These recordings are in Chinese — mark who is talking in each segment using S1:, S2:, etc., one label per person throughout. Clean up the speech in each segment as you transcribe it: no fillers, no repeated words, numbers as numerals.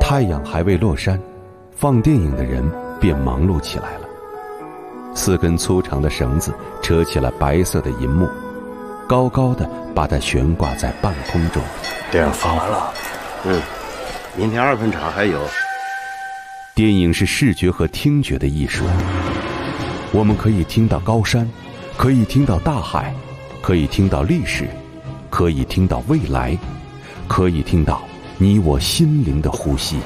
S1: 太阳还未落山，放电影的人便忙碌起来了。4根粗长的绳子扯起了白色的银幕，高高的把它悬挂在半空中。
S2: 电影放完了，
S3: 明天2分场还有。
S1: 电影是视觉和听觉的艺术，我们可以听到高山，可以听到大海，可以听到历史，可以听到未来，可以听到你我心灵的呼吸。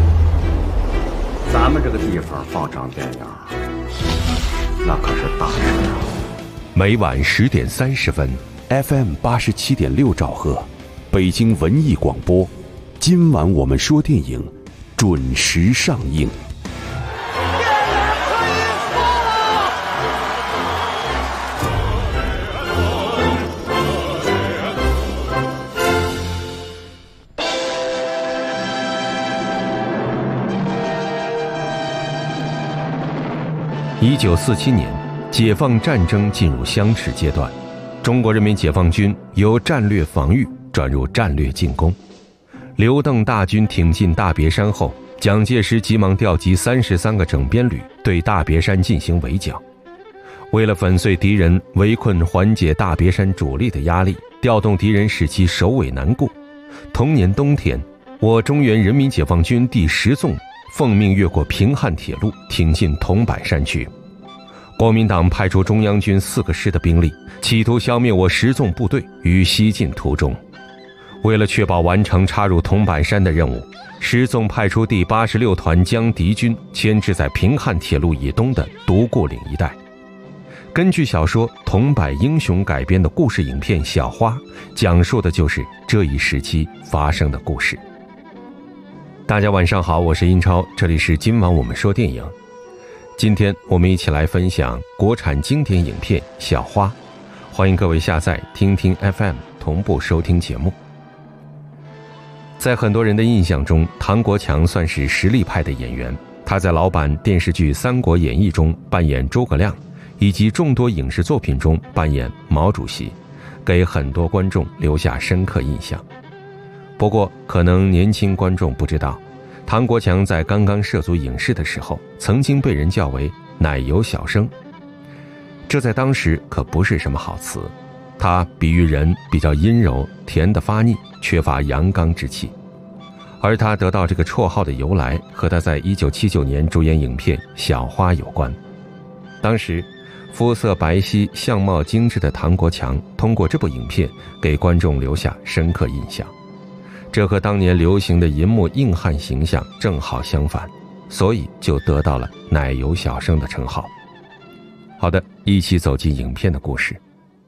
S3: 咱们这个地方放场电影，那可是大事啊！
S1: 每晚10点30分 ，FM 87.6兆赫，北京文艺广播。今晚我们说电影，准时上映。1947年，解放战争进入相持阶段，中国人民解放军由战略防御转入战略进攻。刘邓大军挺进大别山后，蒋介石急忙调集33个整编旅对大别山进行围剿。为了粉碎敌人围困缓解大别山主力的压力，调动敌人使其首尾难顾，同年冬天，我中原人民解放军第10纵奉命越过平汉铁路，挺进桐柏山区。国民党派出中央军4个师的兵力，企图消灭我10纵部队于西进途中。为了确保完成插入桐柏山的任务，10纵派出第86团将敌军牵制在平汉铁路以东的独固岭一带。根据小说《桐柏英雄》改编的故事影片《小花》，讲述的就是这一时期发生的故事。大家晚上好，我是英超，这里是今晚我们说电影。今天我们一起来分享国产经典影片《小花》，欢迎各位下载听听 FM 同步收听节目。在很多人的印象中，唐国强算是实力派的演员，他在老版电视剧《三国演义》中扮演诸葛亮，以及众多影视作品中扮演毛主席，给很多观众留下深刻印象。不过可能年轻观众不知道，唐国强在刚刚涉足影视的时候，曾经被人叫为奶油小生，这在当时可不是什么好词。他比喻人比较阴柔，甜得发腻，缺乏阳刚之气。而他得到这个绰号的由来，和他在1979年主演影片《小花》有关。当时肤色白皙、相貌精致的唐国强通过这部影片给观众留下深刻印象，这和当年流行的银幕硬汉形象正好相反，所以就得到了奶油小生的称号。好的，一起走进影片的故事。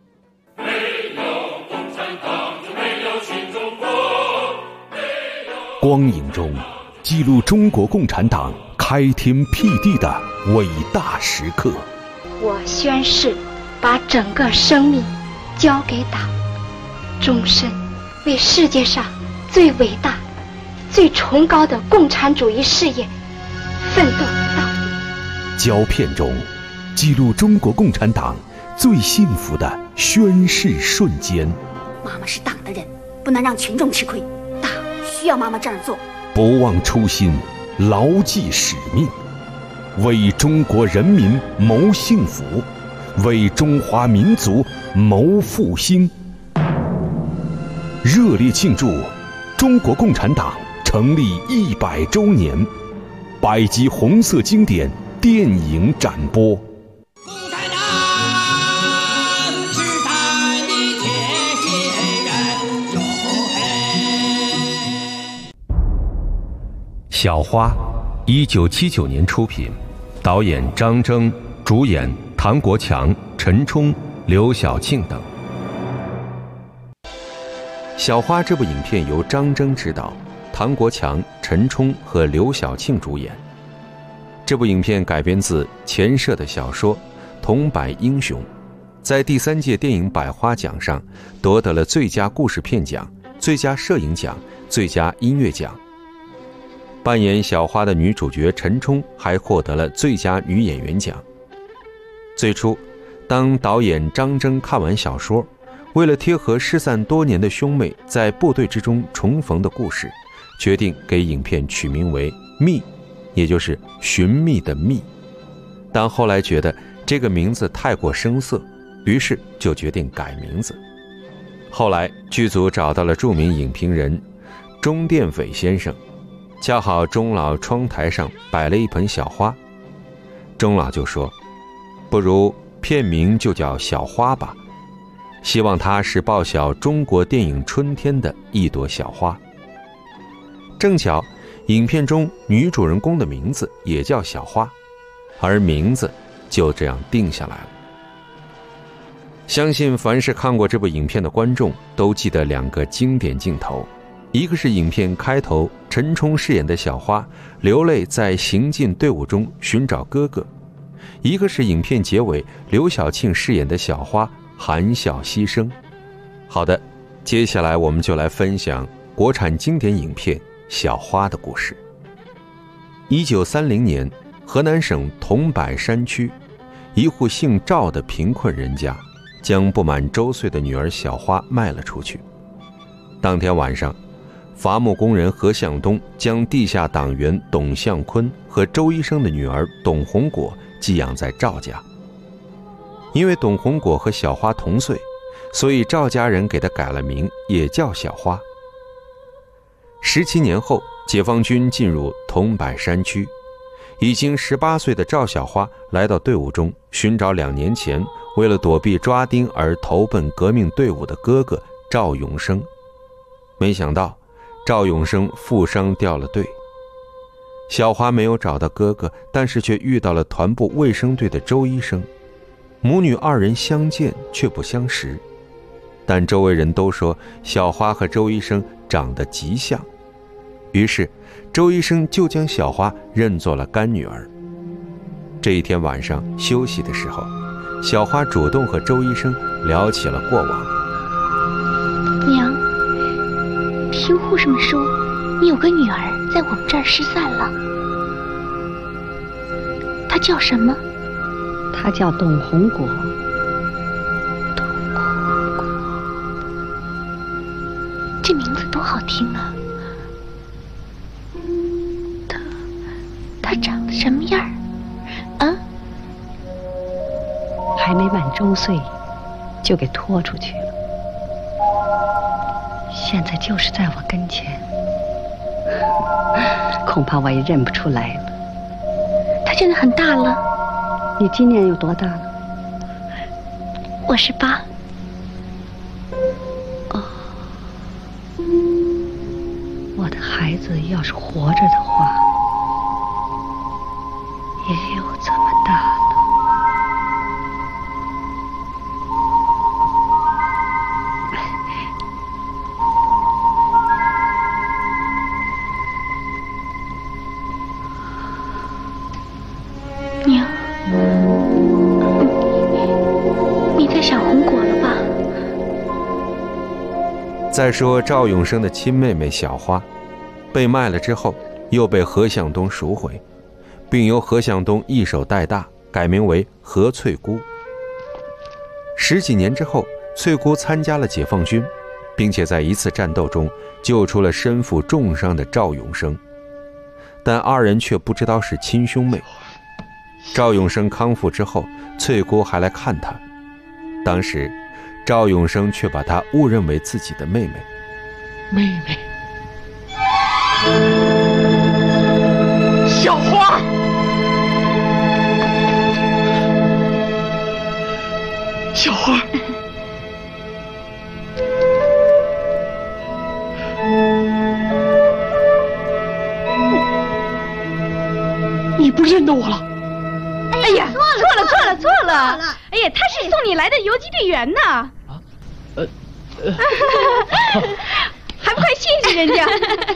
S1: 光影中记录中国共产党开天辟地的伟大时刻。
S4: 我宣誓把整个生命交给党，终身为世界上最伟大最崇高的共产主义事业奋斗到底。
S1: 胶片中记录中国共产党最幸福的宣誓瞬间。
S5: 妈妈是党的人，不能让群众吃亏，党需要妈妈这样做。
S1: 不忘初心，牢记使命，为中国人民谋幸福，为中华民族谋复兴。热烈庆祝中国共产党成立100周年，100集红色经典电影展播。
S6: 共产党时代的铁血人哟嘿！
S1: 小花，1979年出品，导演张征，主演唐国强、陈冲、刘晓庆等。小花这部影片由张征执导，唐国强、陈冲和刘晓庆主演。这部影片改编自钱涉的小说《桐柏英雄》，在第3届电影百花奖上夺得了最佳故事片奖、最佳摄影奖、最佳音乐奖。扮演小花的女主角陈冲还获得了最佳女演员奖。最初，当导演张征看完小说，为了贴合失散多年的兄妹在部队之中重逢的故事， 决定给影片取名为《觅》，也就是寻觅的觅。但后来觉得这个名字太过生涩，于是就决定改名字。后来剧组找到了著名影评人钟殿伟先生，恰好钟老窗台上摆了一盆小花，钟老就说，不如片名就叫小花吧，希望它是报晓中国电影春天的一朵小花。正巧影片中女主人公的名字也叫小花，而名字就这样定下来了。相信凡是看过这部影片的观众都记得两个经典镜头，一个是影片开头陈冲饰演的小花流泪在行进队伍中寻找哥哥，一个是影片结尾刘晓庆饰演的小花含笑牺牲。好的，接下来我们就来分享国产经典影片《小花》的故事。1930年，河南省桐柏山区一户姓赵的贫困人家将不满周岁的女儿小花卖了出去。当天晚上，伐木工人何向东将地下党员董向坤和周医生的女儿董红果寄养在赵家。因为董红果和小花同岁，所以赵家人给她改了名，也叫小花。17年后，解放军进入桐柏山区，已经18岁的赵小花来到队伍中，寻找2年前为了躲避抓丁而投奔革命队伍的哥哥赵永生。没想到赵永生负伤掉了队，小花没有找到哥哥，但是却遇到了团部卫生队的周医生。母女2人相见却不相识，但周围人都说小花和周医生长得极像，于是周医生就将小花认作了干女儿。这一天晚上休息的时候，小花主动和周医生聊起了过往。
S2: 娘，听护士们说你有个女儿在我们这儿失散了，她叫什么？
S7: 她叫董红果。
S2: 董红果，这名字多好听啊！她长得什么样儿？啊？
S7: 还没满周岁，就给拖出去了。现在就是在我跟前，恐怕我也认不出来了。
S2: 她现在很大了。
S7: 你今年有多大了？
S2: 我18。
S7: 哦，我的孩子要是活着的话，也有这么大了。
S2: 娘，你在想红果了吧？
S1: 再说赵永生的亲妹妹小花被卖了之后，又被何向东赎回，并由何向东一手带大，改名为何翠姑。10几年之后，翠姑参加了解放军，并且在一次战斗中救出了身负重伤的赵永生，但2人却不知道是亲兄妹。赵永生康复之后，翠姑还来看他，当时赵永生却把她误认为自己的妹妹。
S6: 妹妹，小花，小花，你不认得我了？
S8: 哎呀，错了！哎呀，他是送你来的游击队员呢。还不快谢谢人家？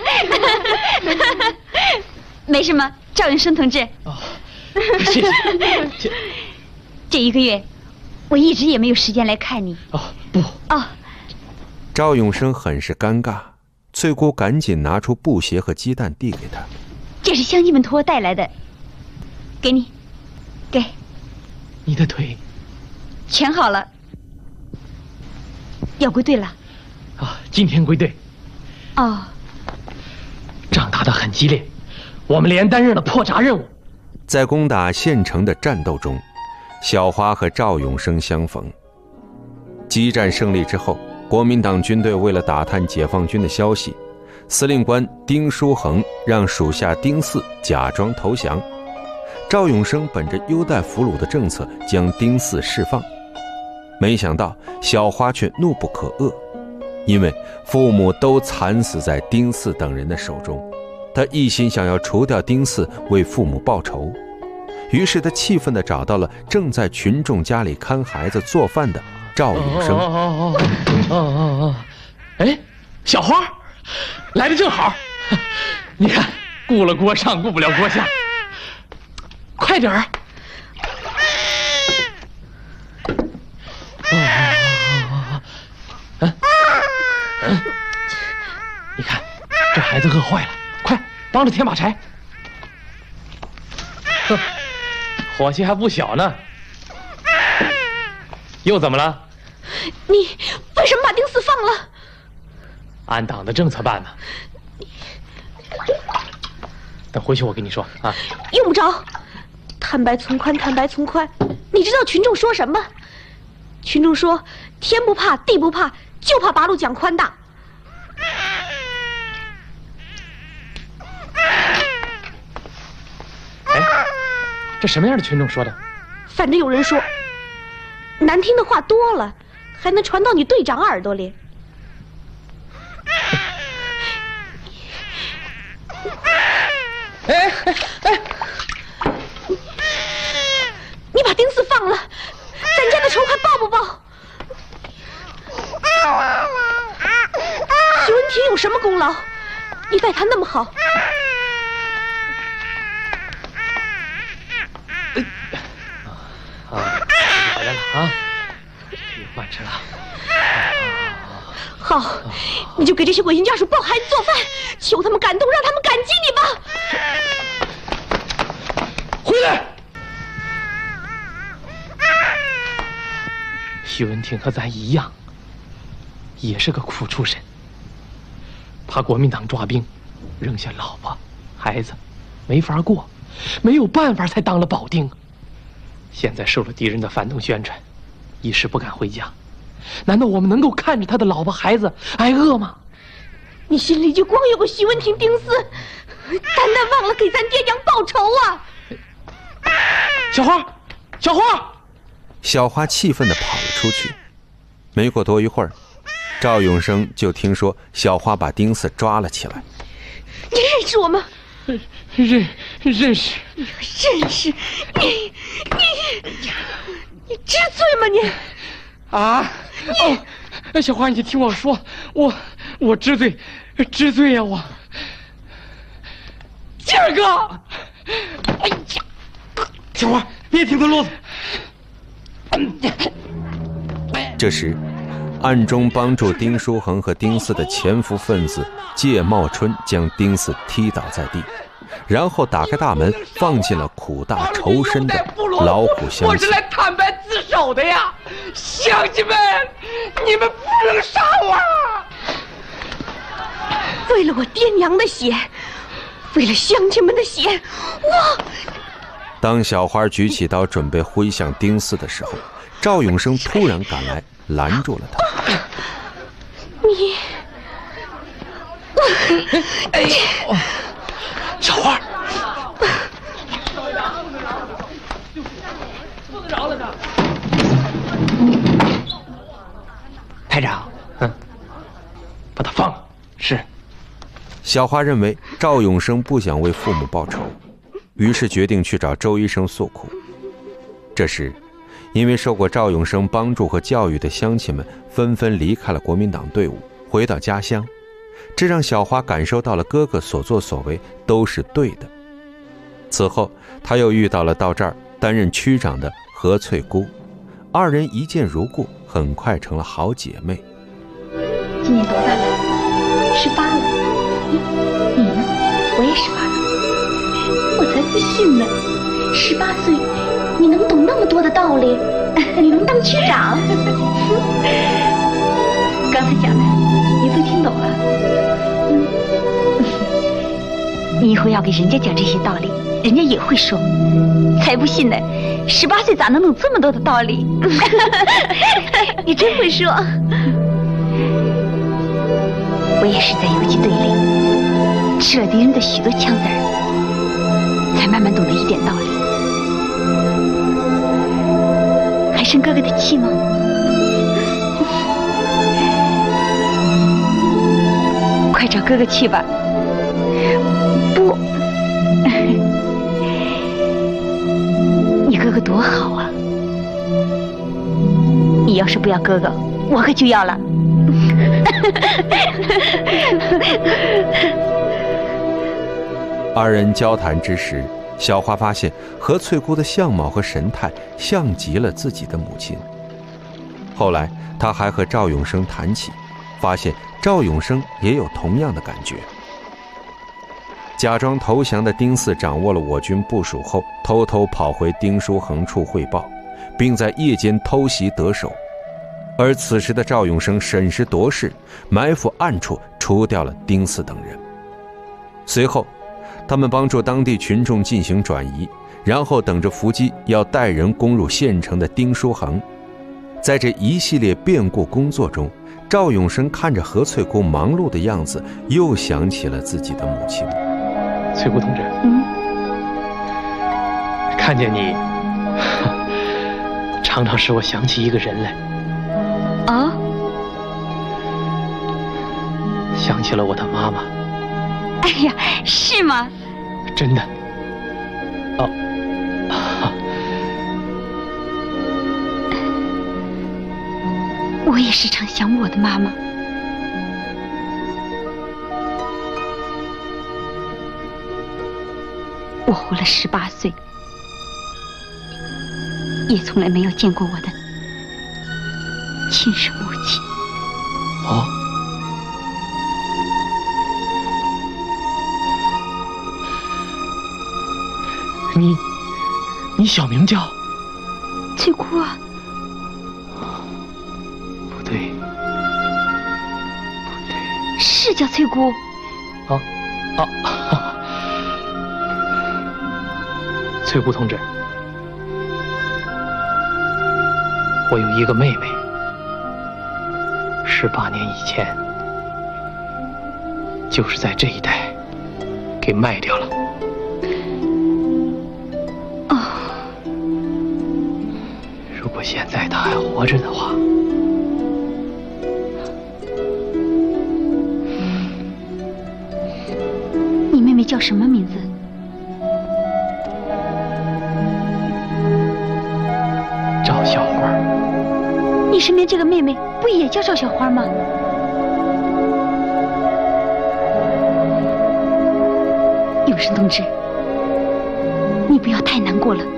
S2: 没什么，赵永生同志。
S6: 哦，谢谢。
S2: 这1个月，我一直也没有时间来看你。
S6: 哦，不。
S2: 哦。
S1: 赵永生很是尴尬，翠姑赶紧拿出布鞋和鸡蛋递给他。
S2: 这是乡亲们托我带来的，给你，给。
S6: 你的腿
S2: 全好了，要归队了。
S6: 啊，今天归队。
S2: 哦，
S9: 打得很激烈，我们连担任了破闸任务。
S1: 在攻打县城的战斗中，小花和赵永生相逢。激战胜利之后，国民党军队为了打探解放军的消息，司令官丁书恒让属下丁四假装投降。赵永生本着优待俘虏的政策，将丁四释放。没想到小花却怒不可遏，因为父母都惨死在丁四等人的手中，他一心想要除掉丁四，为父母报仇。于是他气愤地找到了正在群众家里看孩子做饭的赵永生。
S9: 哎，小花来得正好，你看顾了锅上顾不了锅下，快点儿！你看这孩子饿坏了，快帮着添把柴。哼，火气还不小呢。又怎么了？
S8: 你为什么把丁四放了？
S9: 按党的政策办呢。等回去我跟你说啊。
S8: 用不着，坦白从宽，坦白从宽。你知道群众说什么？群众说天不怕地不怕，就怕八路讲宽大。
S9: 哎，这什么样的群众说的？
S8: 反正有人说，难听的话多了，还能传到你队长耳朵里。你把丁四放了，咱家的仇还报不报？徐文婷有什么功劳？你待他那么好。
S9: 回来了啊，慢吃了。
S8: 好，你就给这些鬼心家属抱孩子做饭，求他们感动，让他们感激你
S9: 吧。回来！徐文婷和咱一样，也是个苦出身。怕国民党抓兵，扔下老婆孩子，没法过，没有办法才当了保丁。现在受了敌人的反动宣传，一时不敢回家。难道我们能够看着他的老婆孩子挨饿吗？
S8: 你心里就光有个徐文婷、丁四，单单忘了给咱爹娘报仇啊！
S9: 小花，小花！
S1: 小花气愤地跑了出去。没过多一会儿，赵永生就听说小花把丁四抓了起来。
S8: 你认识我吗？
S9: 认识。
S8: 认识？你知罪吗你？
S9: 啊！哦，小花，你听我说，我知罪呀，我。今儿个，哎呀，小花，别听他啰嗦。
S1: 这时，暗中帮助丁书恒和丁四的潜伏分子介茂春将丁四踢倒在地，然后打开大门，放进了苦大仇深的老虎乡。
S9: 我是来坦白自首的呀，乡亲们，你们不能杀我！
S8: 为了我爹娘的血，为了乡亲们的血，我……
S1: 当小花举起刀准备挥向丁四的时候，赵永生突然赶来，拦住了他。
S8: 你，
S9: 哎呦，小花，排长，把他放了。是。
S1: 小花认为赵永生不想为父母报仇，于是决定去找周医生诉苦。这时，因为受过赵永生帮助和教育的乡亲们纷纷离开了国民党队伍，回到家乡，这让小花感受到了哥哥所作所为都是对的。此后，他又遇到了到这儿担任区长的何翠姑，二人一见如故，很快成了好姐妹。
S2: 今年多大了？18了。你呢？我也18了。我才不信呢！18岁，你能懂那么多的道理？你能当区长？刚才讲的，你都听懂了？
S5: 你以后要给人家讲这些道理，人家也会说。才不信呢，18岁咋能懂这么多的道理？你真会说。我也是在游击队里吃了敌人的许多枪子儿，才慢慢懂得一点道理。还生哥哥的气吗？快找哥哥去吧。不，你哥哥多好啊！你要是不要哥哥，我可就要了。
S1: 二人交谈之时，小花发现何翠姑的相貌和神态像极了自己的母亲。后来她还和赵永生谈起，发现赵永生也有同样的感觉。假装投降的丁四掌握了我军部署后，偷偷跑回丁书恒处汇报，并在夜间偷袭得手。而此时的赵永生审时度势，埋伏暗处除掉了丁四等人。随后他们帮助当地群众进行转移，然后等着伏击要带人攻入县城的丁书恒。在这一系列变故工作中，赵永生看着何翠姑忙碌的样子，又想起了自己的母亲。
S9: 翠姑同志，看见你常常使我想起一个人来。
S5: 啊？
S9: 想起了我的妈妈。
S5: 哎呀，是吗？
S9: 真的。哦，
S5: 我也时常想我的妈妈。我活了18岁，也从来没有见过我的亲生母亲。
S9: 哦。你小名叫
S5: 翠姑啊？
S9: 不对，
S5: 是叫翠姑。
S9: 翠姑同志，我有一个妹妹，18年以前就是在这一带给卖掉了。如果现在她还活着的话，
S5: 你妹妹叫什么名字？
S9: 赵小花。
S5: 你身边这个妹妹不也叫赵小花吗？永生同志，你不要太难过了。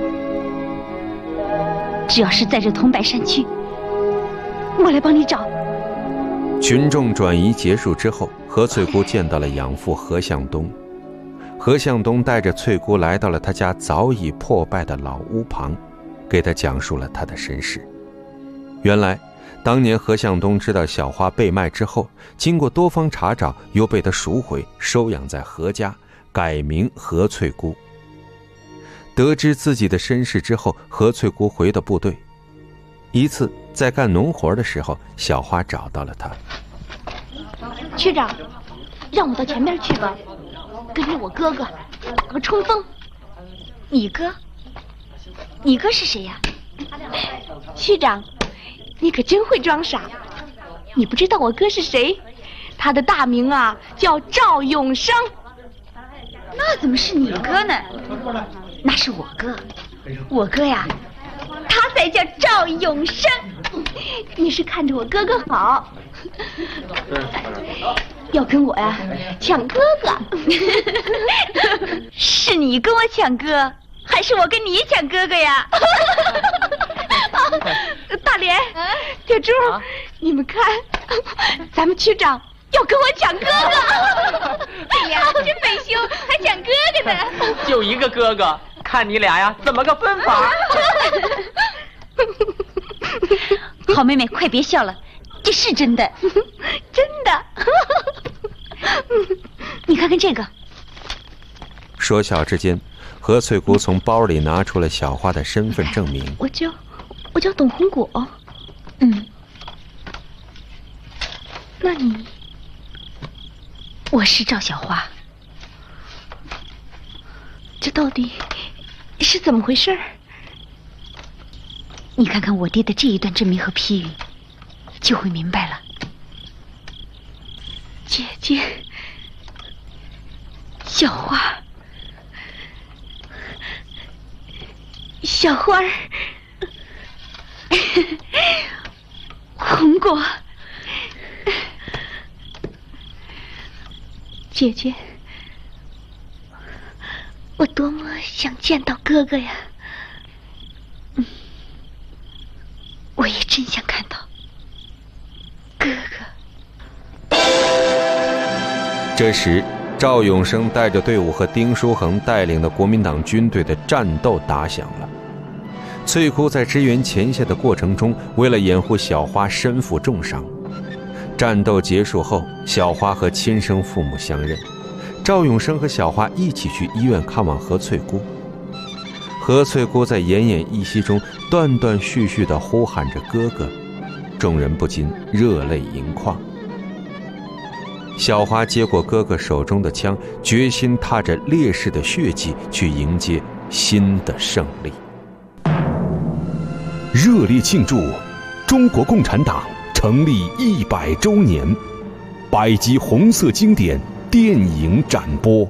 S5: 只要是在这桐柏山区，我来帮你找。
S1: 群众转移结束之后，何翠姑见到了养父何向东。何向东带着翠姑来到了他家早已破败的老屋旁，给他讲述了他的身世。原来当年何向东知道小花被卖之后，经过多方查找，又被他赎回收养在何家，改名何翠姑。得知自己的身世之后，何翠姑回到部队。一次在干农活的时候，小花找到了他。
S8: 区长，让我到前面去吧，跟着我哥哥打个冲锋。
S5: 你哥？你哥是谁呀？
S8: 区长，你可真会装傻。你不知道我哥是谁？他的大名啊叫赵永生。
S5: 那怎么是你哥呢？那是我哥，我哥呀，他才叫赵永生。
S8: 你是看着我哥哥好，要跟我呀抢哥哥。
S5: 是你跟我抢哥，还是我跟你抢哥哥呀？
S8: 大莲，铁柱，你们看，咱们区长要跟我抢哥哥。
S5: 哎呀，真没羞，还抢哥哥呢。
S9: 就一个哥哥，看你俩呀怎么个分法？
S5: 好妹妹，快别笑了，这是真的。
S8: 真的。
S5: 你看看这个，
S1: 说笑之间，何翠姑从包里拿出了小花的身份证明。
S8: 我叫董红果。那你？
S5: 我是赵小花。
S8: 这到底是怎么回事？
S5: 你看看我爹的这一段证明和批语，就会明白了。
S8: 姐姐，小花，小花儿，红果，姐姐，我多么想见到哥哥呀！
S5: 我也真想看到哥哥。
S1: 这时，赵永生带着队伍和丁书恒带领的国民党军队的战斗打响了。翠姑在支援前线的过程中，为了掩护小花身负重伤。战斗结束后，小花和亲生父母相认，赵永生和小花一起去医院看望何翠姑。何翠姑在奄奄一息中断断续续地呼喊着哥哥，众人不禁热泪盈眶。小花接过哥哥手中的枪，决心踏着烈士的血迹去迎接新的胜利。
S10: 热烈庆祝中国共产党成立100周年，100集红色经典电影展播。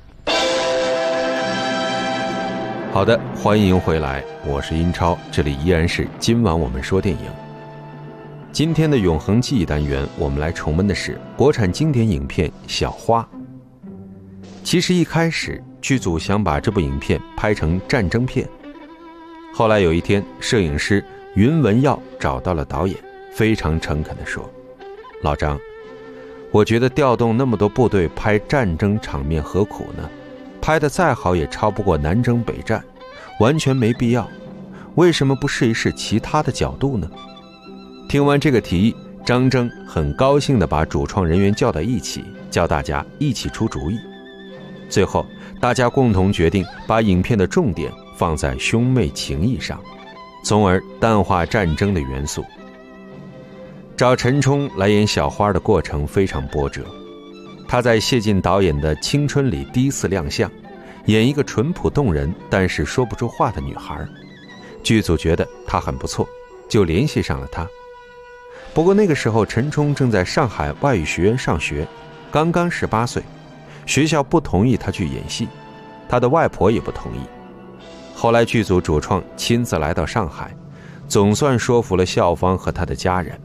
S1: 好的，欢迎回来，我是英超，这里依然是今晚我们说电影。今天的永恒记忆单元，我们来重温的是国产经典影片《小花》。其实一开始剧组想把这部影片拍成战争片，后来有一天，摄影师云文耀找到了导演，非常诚恳地说：老张，我觉得调动那么多部队拍战争场面何苦呢？拍得再好也超不过南征北战，完全没必要。为什么不试一试其他的角度呢？听完这个提议，张征很高兴地把主创人员叫到一起，叫大家一起出主意。最后大家共同决定把影片的重点放在兄妹情谊上，从而淡化战争的元素。找陈冲来演小花的过程非常波折，他在谢晋导演的《青春》里第一次亮相，演一个淳朴动人但是说不出话的女孩。剧组觉得她很不错，就联系上了她。不过那个时候陈冲正在上海外语学院上学，刚刚18岁，学校不同意他去演戏，他的外婆也不同意。后来剧组主创亲自来到上海，总算说服了校方和他的家人。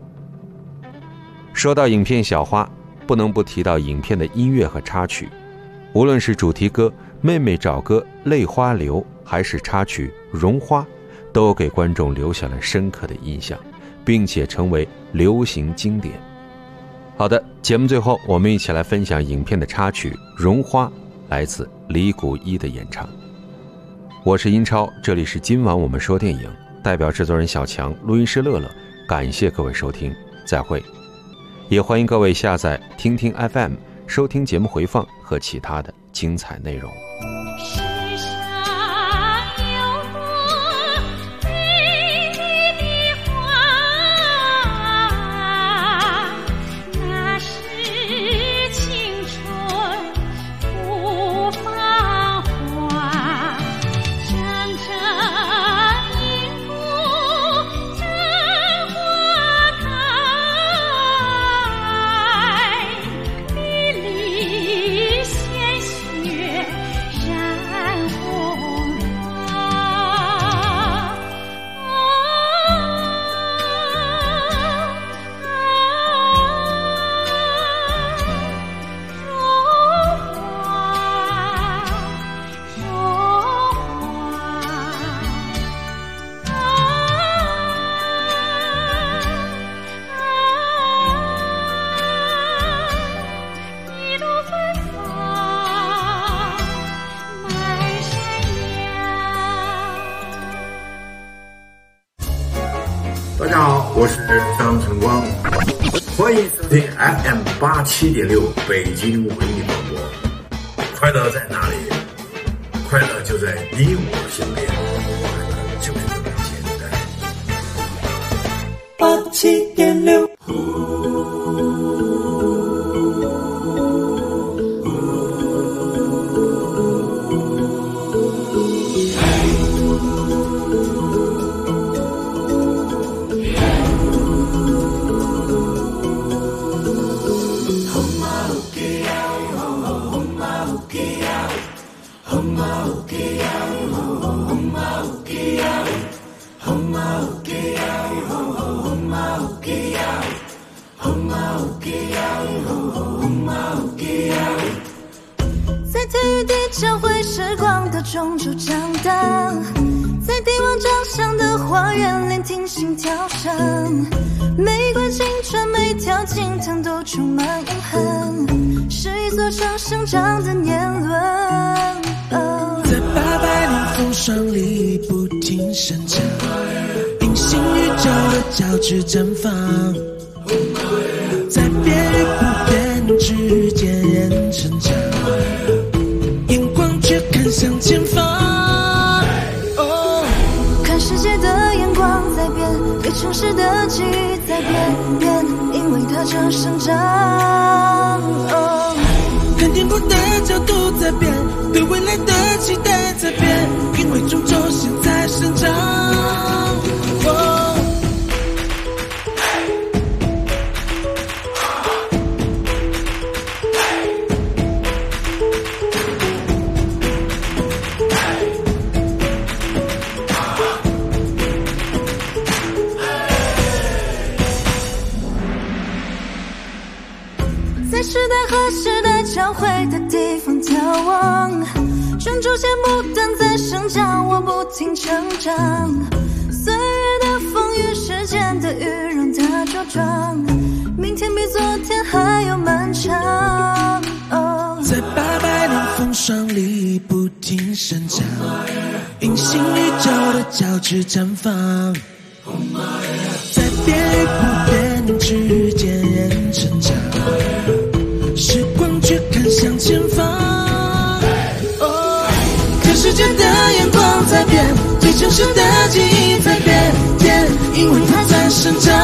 S1: 说到影片《小花》，不能不提到影片的音乐和插曲，无论是主题歌《妹妹找哥泪花流》还是插曲《绒花》，都给观众留下了深刻的印象，并且成为流行经典。好的，节目最后我们一起来分享影片的插曲《绒花》，来自李谷一的演唱。我是英超，这里是今晚我们说电影，代表制作人小强，录音师乐乐，感谢各位收听，再会。也欢迎各位下载听听 FM 收听节目回放和其他的精彩内容。
S3: 大家好，我是张晨光，欢迎收听 FM 87.6北京文艺广播。
S11: 快乐在哪里？快乐就在你我身边，快乐就是这么简单。87.6。
S12: 在体育地教会时光的中柱长大，在帝王长相的花园聆听心跳声，每管青春每条金汤都充满隐含，是一座城生长的年轮。
S6: 在800年风霜里不停生长，隐形宇宙的交织绽放，在变与不变之间人成长，眼光却看向前方。
S12: 看世界的眼光在变，对城市的记忆在变，因为它正生长。
S6: 看天空的角度在变，对未来的期待在变，因为终究现在生长。
S12: 在时代和时代交汇的地方眺望，种出些牡丹在生长，我不停成长。岁月的风雨，时间的雨，让它茁壮，明天比昨天还要漫长。
S6: 在800年风霜里不停生长，隐形宇宙的交织绽放，在变与不变之间人成长，时光却看向前方。看世界的眼光在变，对城市的记忆在变，因为它在生长。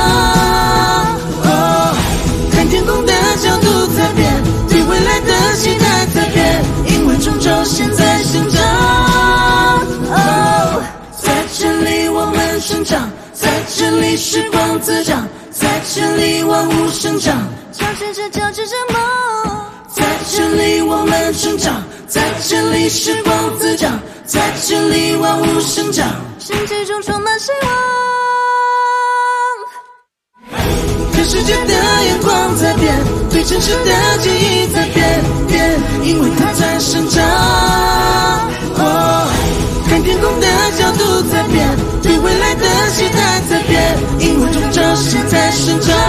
S6: 看天空的角度在变，对未来的期待在变，因为终究现在生长。在这里我们生长，在这里时光滋长，在这里万物生长，
S12: 交织着梦。
S6: 在这里我们生长，在这里时光滋长，在这里万物生长，
S12: 身体中充满希望。
S6: 看世界的眼光在变，对城市的记忆在变，因为它在生长。看天空的角度在变，对未来的期待在变，因为终究现在生长。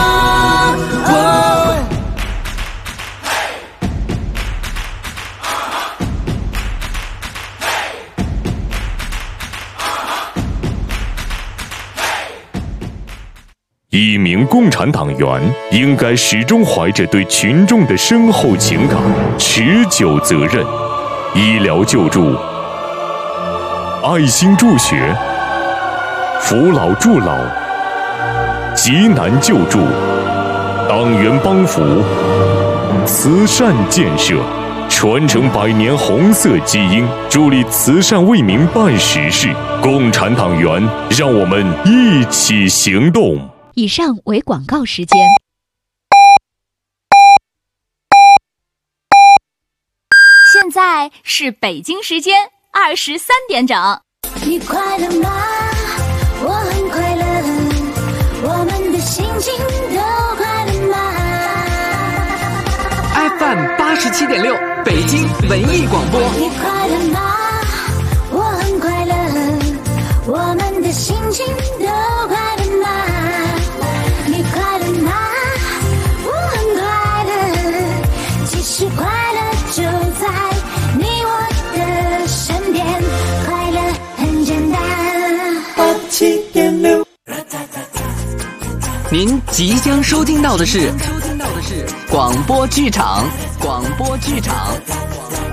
S10: 一名共产党员应该始终怀着对群众的深厚情感、持久责任。医疗救助、爱心助学、扶老助老、急难救助、党员帮扶、慈善建设，传承100年红色基因，助力慈善为民办实事。共产党员，让我们一起行动。
S13: 以上为广告时间。
S5: 现在是北京时间23点整。
S12: 你快乐吗？我很快乐，我们的心情都快乐吗
S14: ？FM 87.6，北京文艺广播。
S12: 你快乐吗？我很快乐，我们的心情都快乐吗？你快乐吗？我很快乐，其实快乐就在你我的身边，快乐很简单。
S6: 87.6。
S14: 您即将收听到的是广播剧场。